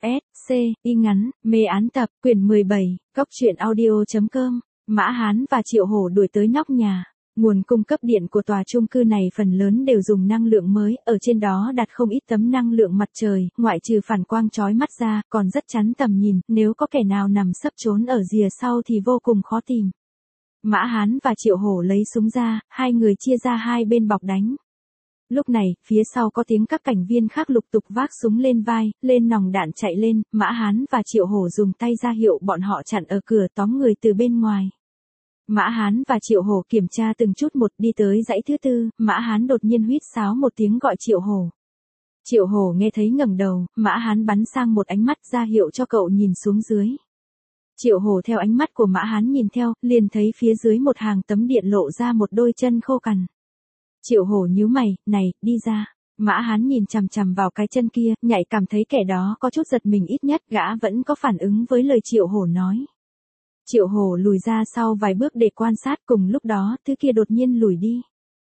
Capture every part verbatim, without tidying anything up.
S, C, y ngắn, mê án tập, quyển mười bảy, cốc truyện audio.com, Mã Hán và Triệu Hổ đuổi tới nóc nhà. Nguồn cung cấp điện của tòa chung cư này phần lớn đều dùng năng lượng mới, ở trên đó đặt không ít tấm năng lượng mặt trời, ngoại trừ phản quang chói mắt ra, còn rất chắn tầm nhìn, nếu có kẻ nào nằm sấp trốn ở rìa sau thì vô cùng khó tìm. Mã Hán và Triệu Hổ lấy súng ra, hai người chia ra hai bên bọc đánh. Lúc này, phía sau có tiếng các cảnh viên khác lục tục vác súng lên vai, lên nòng đạn chạy lên, Mã Hán và Triệu Hổ dùng tay ra hiệu bọn họ chặn ở cửa tóm người từ bên ngoài. Mã Hán và Triệu Hổ kiểm tra từng chút một đi tới dãy thứ tư, Mã Hán đột nhiên huýt sáo một tiếng gọi Triệu Hổ. Triệu Hổ nghe thấy ngẩng đầu, Mã Hán bắn sang một ánh mắt ra hiệu cho cậu nhìn xuống dưới. Triệu Hổ theo ánh mắt của Mã Hán nhìn theo, liền thấy phía dưới một hàng tấm điện lộ ra một đôi chân khô cằn. Triệu Hổ nhíu mày, này, đi ra. Mã Hán nhìn chằm chằm vào cái chân kia, nhạy cảm thấy kẻ đó có chút giật mình, ít nhất gã vẫn có phản ứng với lời Triệu Hổ nói. Triệu Hổ lùi ra sau vài bước để quan sát, cùng lúc đó, thứ kia đột nhiên lùi đi.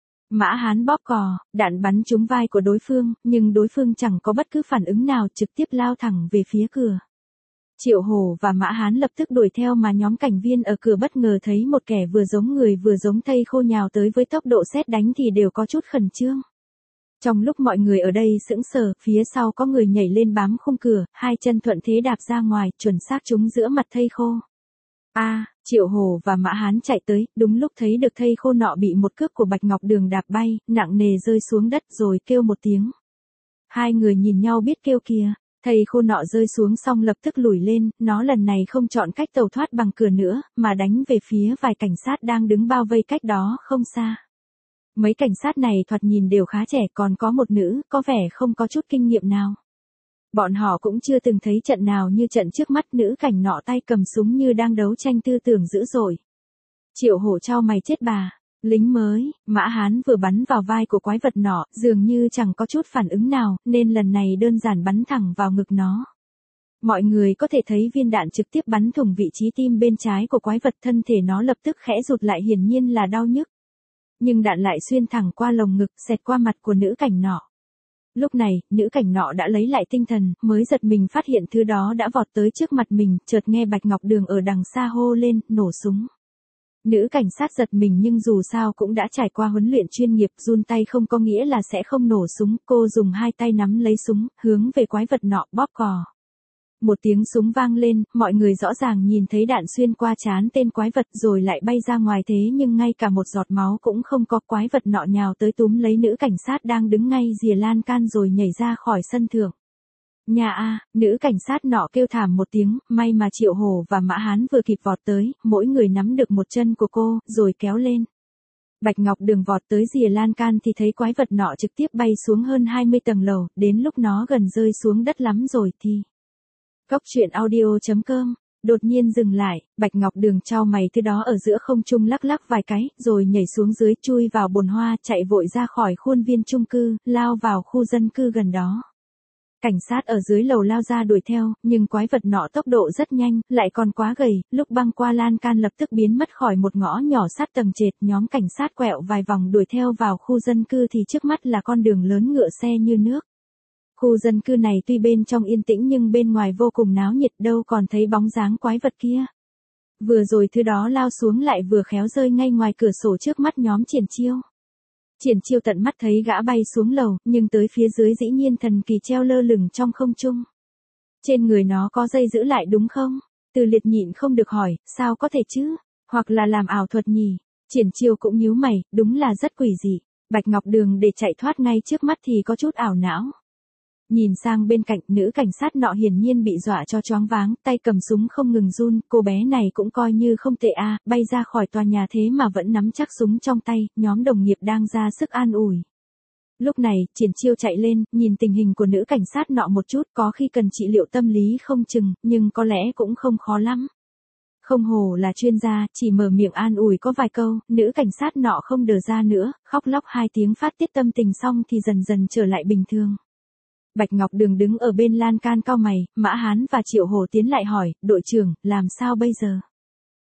Mã Hán bóp cò, đạn bắn trúng vai của đối phương, nhưng đối phương chẳng có bất cứ phản ứng nào, trực tiếp lao thẳng về phía cửa. Triệu Hổ và Mã Hán lập tức đuổi theo mà nhóm cảnh viên ở cửa bất ngờ thấy một kẻ vừa giống người vừa giống thây khô nhào tới với tốc độ sét đánh thì đều có chút khẩn trương. Trong lúc mọi người ở đây sững sờ, phía sau có người nhảy lên bám khung cửa, hai chân thuận thế đạp ra ngoài, chuẩn xác trúng giữa mặt thây khô. A, à, Triệu Hổ và Mã Hán chạy tới, đúng lúc thấy được thây khô nọ bị một cước của Bạch Ngọc Đường đạp bay, nặng nề rơi xuống đất rồi kêu một tiếng. Hai người nhìn nhau biết kêu kìa. Thầy khô nọ rơi xuống xong lập tức lùi lên, nó lần này không chọn cách tẩu thoát bằng cửa nữa, mà đánh về phía vài cảnh sát đang đứng bao vây cách đó không xa. Mấy cảnh sát này thoạt nhìn đều khá trẻ, còn có một nữ, có vẻ không có chút kinh nghiệm nào. Bọn họ cũng chưa từng thấy trận nào như trận trước mắt, nữ cảnh nọ tay cầm súng như đang đấu tranh tư tưởng dữ dội. Triệu Hổ chau mày, chết bà. Lính mới, Mã Hán vừa bắn vào vai của quái vật nọ, dường như chẳng có chút phản ứng nào, nên lần này đơn giản bắn thẳng vào ngực nó. Mọi người có thể thấy viên đạn trực tiếp bắn thủng vị trí tim bên trái của quái vật, thân thể nó lập tức khẽ rụt lại, hiển nhiên là đau nhức. Nhưng đạn lại xuyên thẳng qua lồng ngực, xẹt qua mặt của nữ cảnh nọ. Lúc này, nữ cảnh nọ đã lấy lại tinh thần, mới giật mình phát hiện thứ đó đã vọt tới trước mặt mình, chợt nghe Bạch Ngọc Đường ở đằng xa hô lên, nổ súng. Nữ cảnh sát giật mình nhưng dù sao cũng đã trải qua huấn luyện chuyên nghiệp, run tay không có nghĩa là sẽ không nổ súng, cô dùng hai tay nắm lấy súng, hướng về quái vật nọ, bóp cò. Một tiếng súng vang lên, mọi người rõ ràng nhìn thấy đạn xuyên qua trán tên quái vật rồi lại bay ra ngoài, thế nhưng ngay cả một giọt máu cũng không có. Quái vật nọ nhào tới túm lấy nữ cảnh sát đang đứng ngay rìa lan can rồi nhảy ra khỏi sân thượng. Nhà a, nữ cảnh sát nọ kêu thảm một tiếng, may mà Triệu Hổ và Mã Hán vừa kịp vọt tới, mỗi người nắm được một chân của cô, rồi kéo lên. Bạch Ngọc Đường vọt tới rìa lan can thì thấy quái vật nọ trực tiếp bay xuống hơn hai mươi tầng lầu, đến lúc nó gần rơi xuống đất lắm rồi thì... Cốc truyện audio.com, đột nhiên dừng lại, Bạch Ngọc Đường chau mày, thứ đó ở giữa không trung lắc lắc vài cái, rồi nhảy xuống dưới, chui vào bồn hoa, chạy vội ra khỏi khuôn viên chung cư, lao vào khu dân cư gần đó. Cảnh sát ở dưới lầu lao ra đuổi theo, nhưng quái vật nọ tốc độ rất nhanh, lại còn quá gầy, lúc băng qua lan can lập tức biến mất khỏi một ngõ nhỏ sát tầng trệt. Nhóm cảnh sát quẹo vài vòng đuổi theo vào khu dân cư thì trước mắt là con đường lớn ngựa xe như nước. Khu dân cư này tuy bên trong yên tĩnh nhưng bên ngoài vô cùng náo nhiệt, đâu còn thấy bóng dáng quái vật kia. Vừa rồi thứ đó lao xuống lại vừa khéo rơi ngay ngoài cửa sổ trước mắt nhóm Triển Chiêu. Triển Chiêu tận mắt thấy gã bay xuống lầu, nhưng tới phía dưới dĩ nhiên thần kỳ treo lơ lửng trong không trung. Trên người nó có dây giữ lại đúng không? Từ Liệt nhịn không được hỏi, sao có thể chứ? Hoặc là làm ảo thuật nhỉ? Triển Chiêu cũng nhíu mày, đúng là rất quỷ dị. Bạch Ngọc Đường để chạy thoát ngay trước mắt thì có chút ảo não. Nhìn sang bên cạnh, nữ cảnh sát nọ hiển nhiên bị dọa cho choáng váng, tay cầm súng không ngừng run, cô bé này cũng coi như không tệ a, à, bay ra khỏi tòa nhà thế mà vẫn nắm chắc súng trong tay, nhóm đồng nghiệp đang ra sức an ủi. Lúc này, Triển Chiêu chạy lên, nhìn tình hình của nữ cảnh sát nọ một chút, có khi cần trị liệu tâm lý không chừng, nhưng có lẽ cũng không khó lắm. Không hổ là chuyên gia, chỉ mở miệng an ủi có vài câu, nữ cảnh sát nọ không đờ ra nữa, khóc lóc hai tiếng phát tiết tâm tình xong thì dần dần trở lại bình thường. Bạch Ngọc Đường đứng ở bên lan can cau mày, Mã Hán và Triệu Hổ tiến lại hỏi, đội trưởng, làm sao bây giờ?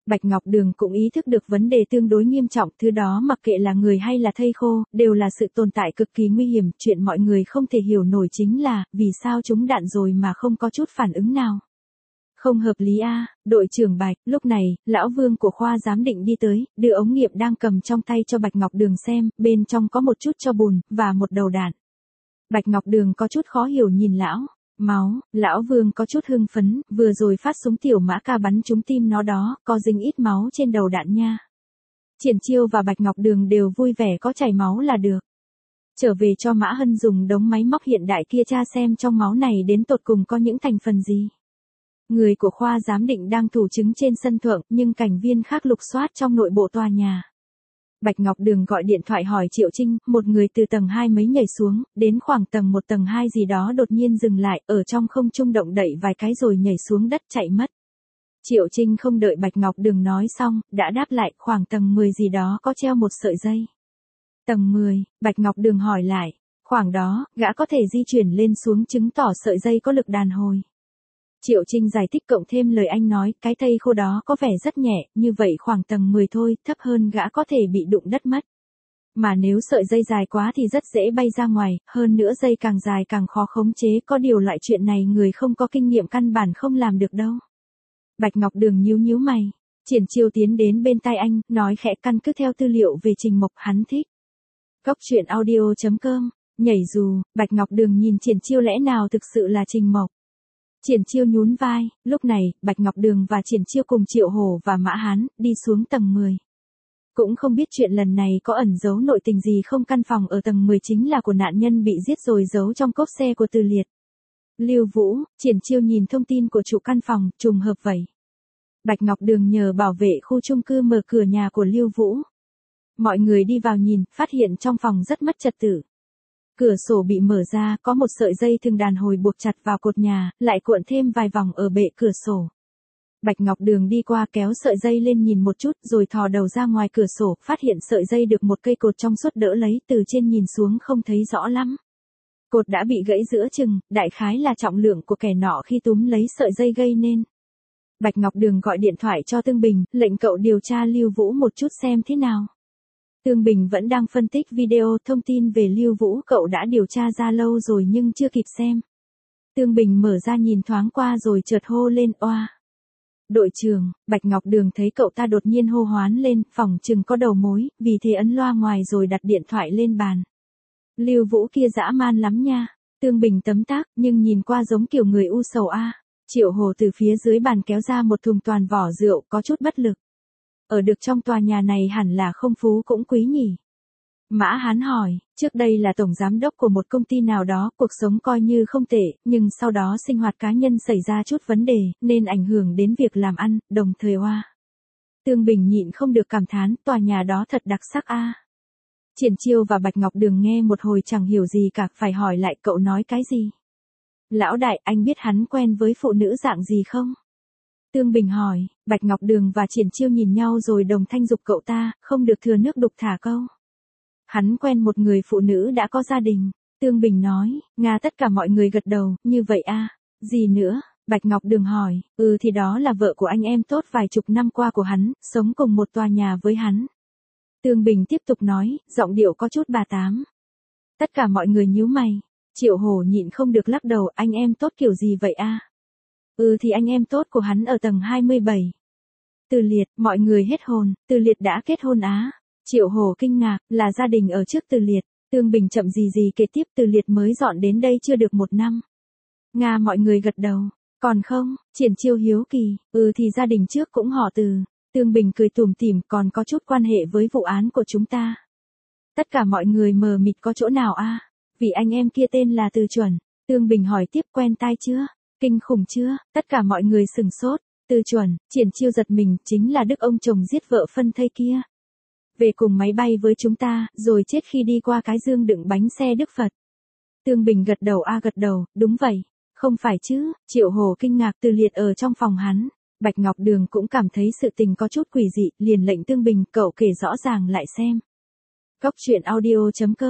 Bạch Ngọc Đường cũng ý thức được vấn đề tương đối nghiêm trọng, thứ đó mặc kệ là người hay là thây khô, đều là sự tồn tại cực kỳ nguy hiểm, chuyện mọi người không thể hiểu nổi chính là, vì sao chúng đạn rồi mà không có chút phản ứng nào. Không hợp lý a, đội trưởng Bạch, lúc này, lão Vương của khoa giám định đi tới, đưa ống nghiệm đang cầm trong tay cho Bạch Ngọc Đường xem, bên trong có một chút tro bùn, và một đầu đạn. Bạch Ngọc Đường có chút khó hiểu nhìn lão. Máu, lão Vương có chút hưng phấn, vừa rồi phát súng tiểu mã ca bắn trúng tim nó đó, có dính ít máu trên đầu đạn nha. Triển Chiêu và Bạch Ngọc Đường đều vui vẻ, có chảy máu là được. Trở về cho Mã Hân dùng đống máy móc hiện đại kia tra xem trong máu này đến tột cùng có những thành phần gì. Người của khoa giám định đang thủ chứng trên sân thượng, nhưng cảnh viên khác lục soát trong nội bộ tòa nhà. Bạch Ngọc Đường gọi điện thoại hỏi Triệu Trinh, một người từ tầng hai mấy nhảy xuống, đến khoảng tầng một tầng hai gì đó đột nhiên dừng lại, ở trong không trung động đậy vài cái rồi nhảy xuống đất chạy mất. Triệu Trinh không đợi Bạch Ngọc Đường nói xong, đã đáp lại, khoảng tầng mười gì đó có treo một sợi dây. Tầng mười, Bạch Ngọc Đường hỏi lại, khoảng đó, gã có thể di chuyển lên xuống chứng tỏ sợi dây có lực đàn hồi. Triệu Trinh giải thích cộng thêm lời anh nói, cái thây khô đó có vẻ rất nhẹ, như vậy khoảng tầng mười thôi, thấp hơn gã có thể bị đụng đất mất. Mà nếu sợi dây dài quá thì rất dễ bay ra ngoài, hơn nữa dây càng dài càng khó khống chế, có điều loại chuyện này người không có kinh nghiệm căn bản không làm được đâu. Bạch Ngọc Đường nhíu nhíu mày, Triển Chiêu tiến đến bên tai anh, nói khẽ căn cứ theo tư liệu về Trình Mộc hắn thích. Cốc truyện audio chấm com, nhảy dù, Bạch Ngọc Đường nhìn Triển Chiêu lẽ nào thực sự là Trình Mộc. Triển Chiêu nhún vai, lúc này, Bạch Ngọc Đường và Triển Chiêu cùng Triệu Hổ và Mã Hán, đi xuống tầng mười. Cũng không biết chuyện lần này có ẩn giấu nội tình gì không, căn phòng ở tầng mười chính là của nạn nhân bị giết rồi giấu trong cốp xe của Từ Liệt. Lưu Vũ, Triển Chiêu nhìn thông tin của chủ căn phòng, trùng hợp vậy. Bạch Ngọc Đường nhờ bảo vệ khu chung cư mở cửa nhà của Lưu Vũ. Mọi người đi vào nhìn, phát hiện trong phòng rất mất trật tự. Cửa sổ bị mở ra, có một sợi dây thừng đàn hồi buộc chặt vào cột nhà, lại cuộn thêm vài vòng ở bệ cửa sổ. Bạch Ngọc Đường đi qua kéo sợi dây lên nhìn một chút, rồi thò đầu ra ngoài cửa sổ, phát hiện sợi dây được một cây cột trong suốt đỡ lấy, từ trên nhìn xuống không thấy rõ lắm. Cột đã bị gãy giữa chừng, đại khái là trọng lượng của kẻ nọ khi túm lấy sợi dây gây nên. Bạch Ngọc Đường gọi điện thoại cho Tương Bình, lệnh cậu điều tra Lưu Vũ một chút xem thế nào. Tương Bình vẫn đang phân tích video, thông tin về Lưu Vũ cậu đã điều tra ra lâu rồi nhưng chưa kịp xem. Tương Bình mở ra nhìn thoáng qua rồi chợt hô lên, oa. Đội trưởng, Bạch Ngọc Đường thấy cậu ta đột nhiên hô hoán lên, phỏng chừng có đầu mối, vì thế ấn loa ngoài rồi đặt điện thoại lên bàn. Lưu Vũ kia dã man lắm nha. Tương Bình tấm tắc, nhưng nhìn qua giống kiểu người u sầu a. Triệu Hồ từ phía dưới bàn kéo ra một thùng toàn vỏ rượu, có chút bất lực. Ở được trong tòa nhà này hẳn là không phú cũng quý nhỉ. Mã Hán hỏi, trước đây là tổng giám đốc của một công ty nào đó, cuộc sống coi như không tệ, nhưng sau đó sinh hoạt cá nhân xảy ra chút vấn đề, nên ảnh hưởng đến việc làm ăn, đồng thời oa. Tương Bình nhịn không được cảm thán, tòa nhà đó thật đặc sắc a. Triển Chiêu và Bạch Ngọc Đường nghe một hồi chẳng hiểu gì cả, phải hỏi lại cậu nói cái gì. Lão đại, anh biết hắn quen với phụ nữ dạng gì không? Tương Bình hỏi, Bạch Ngọc Đường và Triển Chiêu nhìn nhau rồi đồng thanh giục cậu ta, không được thừa nước đục thả câu. Hắn quen một người phụ nữ đã có gia đình. Tương Bình nói, Nga tất cả mọi người gật đầu, như vậy a, gì nữa? Bạch Ngọc Đường hỏi, ừ thì đó là vợ của anh em tốt vài chục năm qua của hắn, sống cùng một tòa nhà với hắn. Tương Bình tiếp tục nói, giọng điệu có chút bà tám. Tất cả mọi người nhíu mày. Triệu Hổ nhịn không được lắc đầu, anh em tốt kiểu gì vậy a? Ừ thì anh em tốt của hắn ở tầng hai mươi bảy. Từ Liệt, mọi người hết hồn, Từ Liệt đã kết hôn á. Triệu Hổ kinh ngạc, là gia đình ở trước Từ Liệt. Tương Bình chậm gì gì kể tiếp, Từ Liệt mới dọn đến đây chưa được một năm. Nga mọi người gật đầu, còn không? Triển Chiêu hiếu kỳ, ừ thì gia đình trước cũng họ Từ. Tương Bình cười tủm tỉm, còn có chút quan hệ với vụ án của chúng ta. Tất cả mọi người mờ mịt, có chỗ nào a? Vì anh em kia tên là Từ Chuẩn. Tương Bình hỏi tiếp, quen tai chưa? Kinh khủng chưa? Tất cả mọi người sừng sốt. Từ Chuẩn, Triển Chiêu giật mình, chính là đức ông chồng giết vợ phân thây kia. Về cùng máy bay với chúng ta, rồi chết khi đi qua cái dương đựng bánh xe Đức Phật. Tương Bình gật đầu a gật đầu, đúng vậy. Không phải chứ? Triệu Hồ kinh ngạc, Từ Liệt ở trong phòng hắn. Bạch Ngọc Đường cũng cảm thấy sự tình có chút quỷ dị, liền lệnh Tương Bình, cậu kể rõ ràng lại xem. Cốc truyện audio chấm com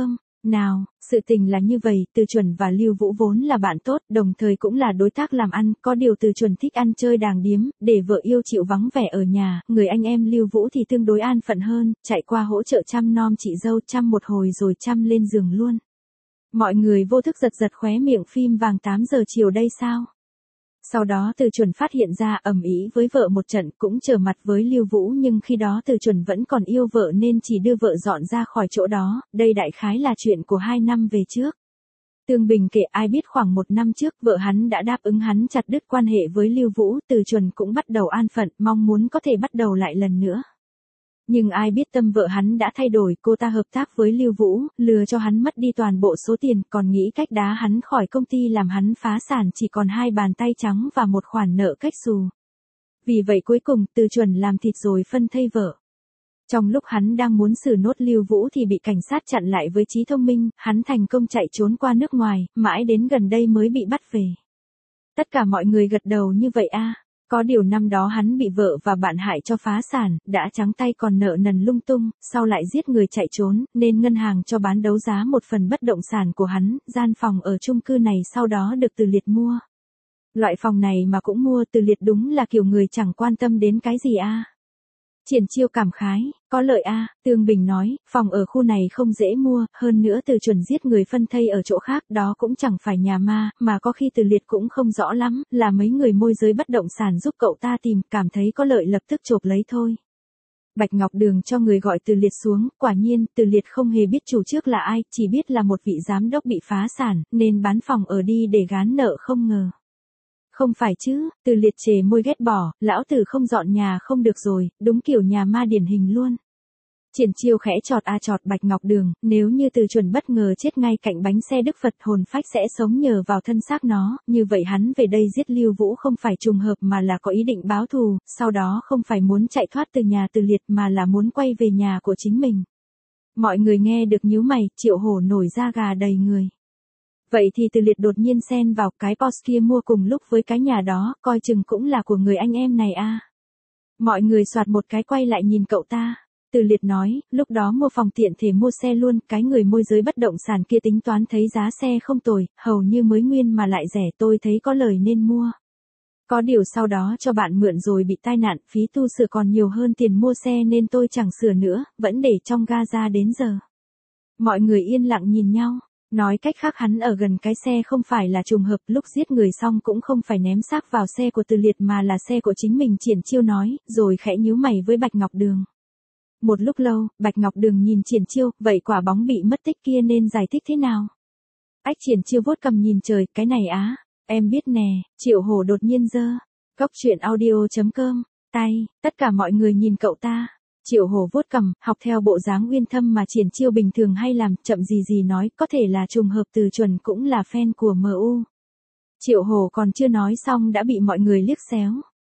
Nào, sự tình là như vậy, Từ Chuẩn và Lưu Vũ vốn là bạn tốt, đồng thời cũng là đối tác làm ăn, có điều Từ Chuẩn thích ăn chơi đàng điếm, để vợ yêu chịu vắng vẻ ở nhà, người anh em Lưu Vũ thì tương đối an phận hơn, chạy qua hỗ trợ chăm nom chị dâu, chăm một hồi rồi chăm lên giường luôn. Mọi người vô thức giật giật khóe miệng, phim vàng tám giờ chiều đây sao? Sau đó Từ Chuẩn phát hiện ra, ầm ĩ với vợ một trận, cũng trở mặt với Lưu Vũ, nhưng khi đó Từ Chuẩn vẫn còn yêu vợ nên chỉ đưa vợ dọn ra khỏi chỗ đó, đây đại khái là chuyện của hai năm về trước. Tương Bình kể ai biết khoảng một năm trước vợ hắn đã đáp ứng hắn chặt đứt quan hệ với Lưu Vũ, Từ Chuẩn cũng bắt đầu an phận, mong muốn có thể bắt đầu lại lần nữa. Nhưng ai biết tâm vợ hắn đã thay đổi, cô ta hợp tác với Lưu Vũ, lừa cho hắn mất đi toàn bộ số tiền, còn nghĩ cách đá hắn khỏi công ty làm hắn phá sản, chỉ còn hai bàn tay trắng và một khoản nợ cách xù. Vì vậy cuối cùng Từ Chuẩn làm thịt rồi phân thây vợ. Trong lúc hắn đang muốn xử nốt Lưu Vũ thì bị cảnh sát chặn lại với trí thông minh, hắn thành công chạy trốn qua nước ngoài, mãi đến gần đây mới bị bắt về. Tất cả mọi người gật đầu như vậy a. Có điều năm đó hắn bị vợ và bạn hại cho phá sản, đã trắng tay còn nợ nần lung tung, sau lại giết người chạy trốn, nên ngân hàng cho bán đấu giá một phần bất động sản của hắn, gian phòng ở chung cư này sau đó được Từ Liệt mua. Loại phòng này mà cũng mua, Từ Liệt đúng là kiểu người chẳng quan tâm đến cái gì a. Triển Chiêu cảm khái, có lợi a. Tương Bình nói, phòng ở khu này không dễ mua, hơn nữa Từ Chuẩn giết người phân thây ở chỗ khác, đó cũng chẳng phải nhà ma, mà có khi Từ Liệt cũng không rõ lắm, là mấy người môi giới bất động sản giúp cậu ta tìm, cảm thấy có lợi lập tức chộp lấy thôi. Bạch Ngọc Đường cho người gọi Từ Liệt xuống, quả nhiên, Từ Liệt không hề biết chủ trước là ai, chỉ biết là một vị giám đốc bị phá sản, nên bán phòng ở đi để gán nợ, không ngờ. Không phải chứ, Từ Liệt chề môi ghét bỏ, lão tử không dọn nhà không được rồi, đúng kiểu nhà ma điển hình luôn. Triển Chiêu khẽ chọt a chọt Bạch Ngọc Đường, nếu như Từ Chuẩn bất ngờ chết ngay cạnh bánh xe Đức Phật, hồn phách sẽ sống nhờ vào thân xác nó, như vậy hắn về đây giết Lưu Vũ không phải trùng hợp mà là có ý định báo thù, sau đó không phải muốn chạy thoát từ nhà Từ Liệt mà là muốn quay về nhà của chính mình. Mọi người nghe được nhíu mày, Triệu Hổ nổi da gà đầy người. Vậy thì Từ Liệt đột nhiên xen vào, cái Porsche kia mua cùng lúc với cái nhà đó, coi chừng cũng là của người anh em này a. Mọi người soạt một cái quay lại nhìn cậu ta. Từ Liệt nói, lúc đó mua phòng tiện thể mua xe luôn, cái người môi giới bất động sản kia tính toán thấy giá xe không tồi, hầu như mới nguyên mà lại rẻ, tôi thấy có lời nên mua. Có điều sau đó cho bạn mượn rồi bị tai nạn, phí tu sửa còn nhiều hơn tiền mua xe nên tôi chẳng sửa nữa, vẫn để trong ga đến giờ. Mọi người yên lặng nhìn nhau. Nói cách khác hắn ở gần cái xe không phải là trùng hợp, lúc giết người xong cũng không phải ném xác vào xe của Từ Liệt mà là xe của chính mình, Triển Chiêu nói, rồi khẽ nhíu mày với Bạch Ngọc Đường. Một lúc lâu, Bạch Ngọc Đường nhìn Triển Chiêu, vậy quả bóng bị mất tích kia nên giải thích thế nào? Ách Triển Chiêu vuốt cầm nhìn trời, cái này á, em biết nè, Triệu Hổ đột nhiên giơ. Cốc truyện audio chấm com, tay, tất cả mọi người nhìn cậu ta. Triệu Hổ vuốt cầm, học theo bộ dáng uyên thâm mà Triển Chiêu bình thường hay làm, chậm gì gì nói, có thể là trùng hợp, Từ Chuẩn cũng là fan của em u. Triệu Hổ còn chưa nói xong đã bị mọi người liếc xéo.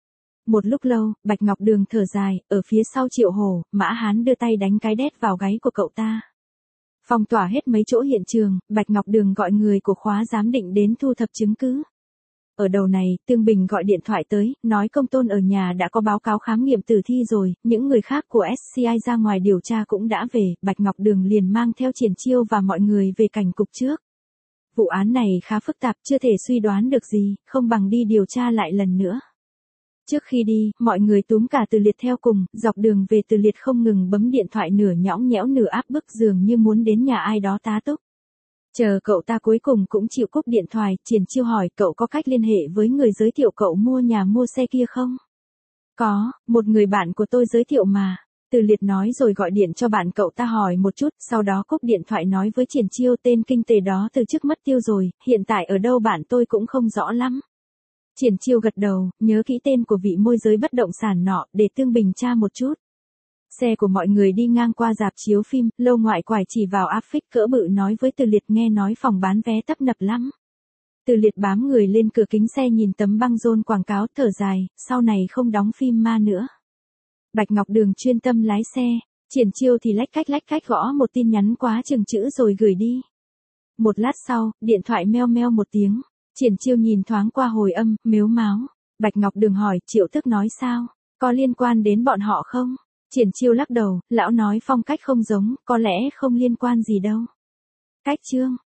Một lúc lâu, Bạch Ngọc Đường thở dài, ở phía sau Triệu Hổ, Mã Hán đưa tay đánh cái đét vào gáy của cậu ta. Phong tỏa hết mấy chỗ hiện trường, Bạch Ngọc Đường gọi người của khóa giám định đến thu thập chứng cứ. Ở đầu này, Tương Bình gọi điện thoại tới, nói Công Tôn ở nhà đã có báo cáo khám nghiệm tử thi rồi, những người khác của ét xê i ra ngoài điều tra cũng đã về, Bạch Ngọc Đường liền mang theo Triển Chiêu và mọi người về cảnh cục trước. Vụ án này khá phức tạp, chưa thể suy đoán được gì, không bằng đi điều tra lại lần nữa. Trước khi đi, mọi người túm cả Từ Liệt theo cùng, dọc đường về Từ Liệt không ngừng bấm điện thoại, nửa nhõng nhẽo nửa áp bức, dường như muốn đến nhà ai đó tá túc. Chờ cậu ta cuối cùng cũng chịu cúp điện thoại, Triển Chiêu hỏi cậu có cách liên hệ với người giới thiệu cậu mua nhà mua xe kia không? Có, một người bạn của tôi giới thiệu mà. Từ Liệt nói rồi gọi điện cho bạn cậu ta hỏi một chút, sau đó cúp điện thoại nói với Triển Chiêu tên kinh tế đó từ trước mất tiêu rồi, hiện tại ở đâu bạn tôi cũng không rõ lắm. Triển Chiêu gật đầu, nhớ kỹ tên của vị môi giới bất động sản nọ, để Tương Bình tra một chút. Xe của mọi người đi ngang qua rạp chiếu phim, Lâu Ngoại quải chỉ vào áp phích cỡ bự nói với Từ Liệt, nghe nói phòng bán vé tấp nập lắm. Từ Liệt bám người lên cửa kính xe nhìn tấm băng rôn quảng cáo, thở dài, sau này không đóng phim ma nữa. Bạch Ngọc Đường chuyên tâm lái xe, Triển Chiêu thì lách cách lách cách gõ một tin nhắn quá chừng chữ rồi gửi đi. Một lát sau, điện thoại meo meo một tiếng, Triển Chiêu nhìn thoáng qua hồi âm, mếu máo. Bạch Ngọc Đường hỏi, Triệu Tức nói sao, có liên quan đến bọn họ không? Triển Chiêu lắc đầu, lão nói phong cách không giống, có lẽ không liên quan gì đâu. Cách chương